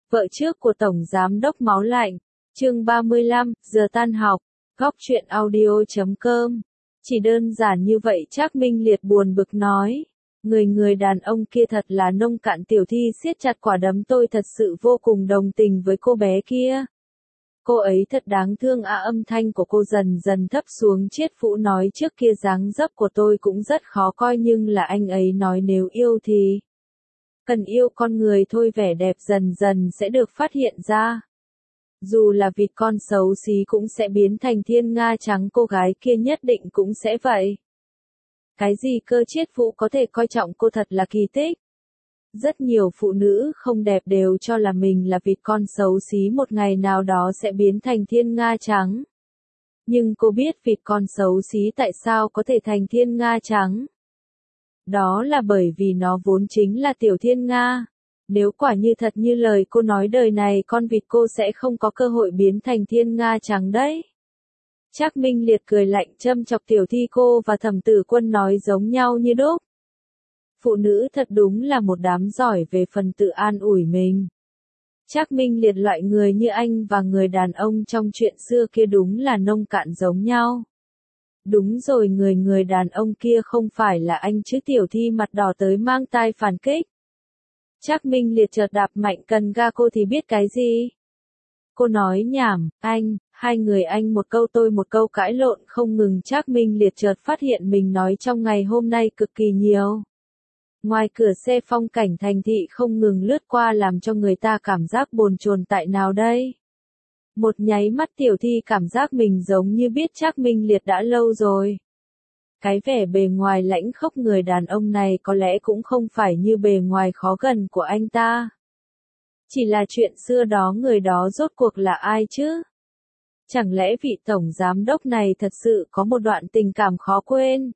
Vợ trước của Tổng Giám đốc Máu Lạnh, chương 35, giờ tan học, góc truyện audio.com. Chỉ đơn giản như vậy Trác Minh Liệt buồn bực nói. Người đàn ông kia thật là nông cạn. Tiểu Thi siết chặt quả đấm, tôi thật sự vô cùng đồng tình với cô bé kia. Cô ấy thật đáng thương à. Âm thanh của cô dần dần thấp xuống. Chiết Phũ nói trước kia dáng dấp của tôi cũng rất khó coi, nhưng là anh ấy nói nếu yêu thì cần yêu con người thôi, vẻ đẹp dần dần sẽ được phát hiện ra. Dù là vịt con xấu xí cũng sẽ biến thành thiên nga trắng, cô gái kia nhất định cũng sẽ vậy. Cái gì cơ? Chiết Phũ có thể coi trọng cô thật là kỳ tích. Rất nhiều phụ nữ không đẹp đều cho là mình là vịt con xấu xí một ngày nào đó sẽ biến thành thiên nga trắng. Nhưng cô biết vịt con xấu xí tại sao có thể thành thiên nga trắng? Đó là bởi vì nó vốn chính là tiểu thiên nga. Nếu quả như thật như lời cô nói, đời này con vịt cô sẽ không có cơ hội biến thành thiên nga trắng đấy. Trác Minh Liệt cười lạnh châm chọc Tiểu Thi. Cô và Thẩm Tử Quân nói giống nhau như đúc. Phụ nữ thật đúng là một đám giỏi về phần tự an ủi mình. Trác Minh Liệt, loại người như anh và người đàn ông trong chuyện xưa kia đúng là nông cạn giống nhau. Đúng rồi, người đàn ông kia không phải là anh chứ? Tiểu Thi mặt đỏ tới mang tai phản kích. Trác Minh Liệt chợt đạp mạnh cần ga. Cô thì biết cái gì? Cô nói nhảm, anh, hai người anh một câu tôi một câu cãi lộn không ngừng. Trác Minh Liệt chợt phát hiện mình nói trong ngày hôm nay cực kỳ nhiều. Ngoài cửa xe phong cảnh thành thị không ngừng lướt qua làm cho người ta cảm giác bồn chồn. Tại nào đây? Một nháy mắt Tiểu Thi cảm giác mình giống như biết Trác Minh Liệt đã lâu rồi. Cái vẻ bề ngoài lãnh khốc người đàn ông này có lẽ cũng không phải như bề ngoài khó gần của anh ta. Chỉ là chuyện xưa đó, người đó rốt cuộc là ai chứ? Chẳng lẽ vị tổng giám đốc này thật sự có một đoạn tình cảm khó quên?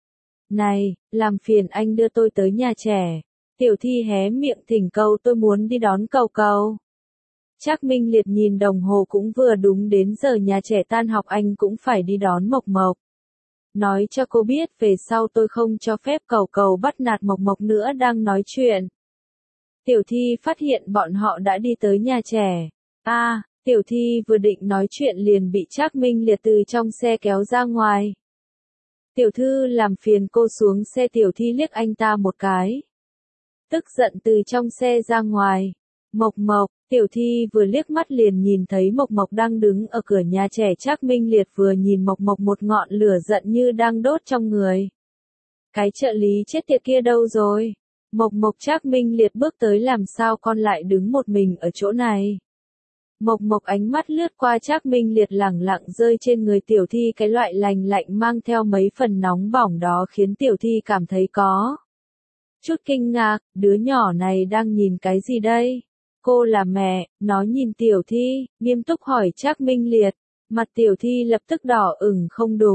Này, làm phiền anh đưa tôi tới nhà trẻ. Tiểu Thi hé miệng thỉnh cầu, tôi muốn đi đón Cầu Cầu. Trác Minh Liệt nhìn đồng hồ, cũng vừa đúng đến giờ nhà trẻ tan học, anh cũng phải đi đón Mộc Mộc. Nói cho cô biết về sau tôi không cho phép Cầu Cầu bắt nạt Mộc Mộc nữa. Đang nói chuyện, Tiểu Thi phát hiện bọn họ đã đi tới nhà trẻ. Tiểu Thi vừa định nói chuyện liền bị Trác Minh Liệt từ trong xe kéo ra ngoài. Tiểu thư, làm phiền cô xuống xe. Tiểu Thi liếc anh ta một cái, tức giận từ trong xe ra ngoài. Mộc Mộc, Tiểu Thi vừa liếc mắt liền nhìn thấy Mộc Mộc đang đứng ở cửa nhà trẻ. Trác Minh Liệt vừa nhìn Mộc Mộc, một ngọn lửa giận như đang đốt trong người. Cái trợ lý chết tiệt kia đâu rồi? Mộc Mộc. Trác Minh Liệt bước tới, làm sao con lại đứng một mình ở chỗ này? Mộc Mộc ánh mắt lướt qua Trác Minh Liệt lẳng lặng rơi trên người Tiểu Thi. Cái loại lành lạnh mang theo mấy phần nóng bỏng đó khiến Tiểu Thi cảm thấy có chút kinh ngạc. Đứa nhỏ này đang nhìn cái gì đây? Cô là mẹ, nó nhìn Tiểu Thi, nghiêm túc hỏi Trác Minh Liệt. Mặt Tiểu Thi lập tức đỏ ửng.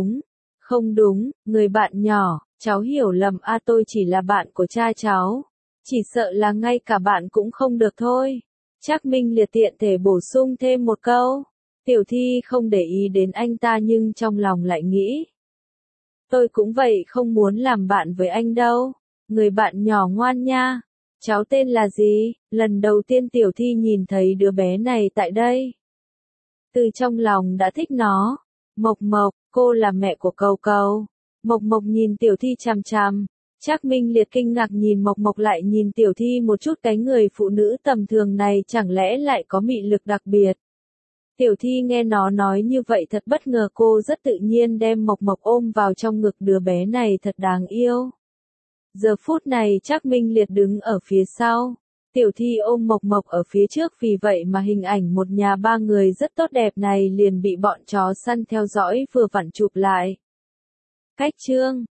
Không đúng, người bạn nhỏ, cháu hiểu lầm à, tôi chỉ là bạn của cha cháu. Chỉ sợ là ngay cả bạn cũng không được thôi. Trác Minh Liệt tiện thể bổ sung thêm một câu. Tiểu Thi không để ý đến anh ta nhưng trong lòng lại nghĩ. Tôi cũng vậy, không muốn làm bạn với anh đâu. Người bạn nhỏ ngoan nha. Cháu tên là gì? Lần đầu tiên Tiểu Thi nhìn thấy đứa bé này tại đây, từ trong lòng đã thích nó. Mộc Mộc, cô là mẹ của Cầu Cầu. Mộc Mộc nhìn Tiểu Thi chằm chằm. Trác Minh Liệt kinh ngạc nhìn Mộc Mộc lại nhìn Tiểu Thi một chút. Cái người phụ nữ tầm thường này chẳng lẽ lại có mị lực đặc biệt? Tiểu Thi nghe nó nói như vậy thật bất ngờ. Cô rất tự nhiên đem Mộc Mộc ôm vào trong ngực. Đứa bé này thật đáng yêu. Giờ phút này Trác Minh Liệt đứng ở phía sau. Tiểu Thi ôm Mộc Mộc ở phía trước, vì vậy mà hình ảnh một nhà ba người rất tốt đẹp này liền bị bọn chó săn theo dõi vừa vặn chụp lại. Cách chương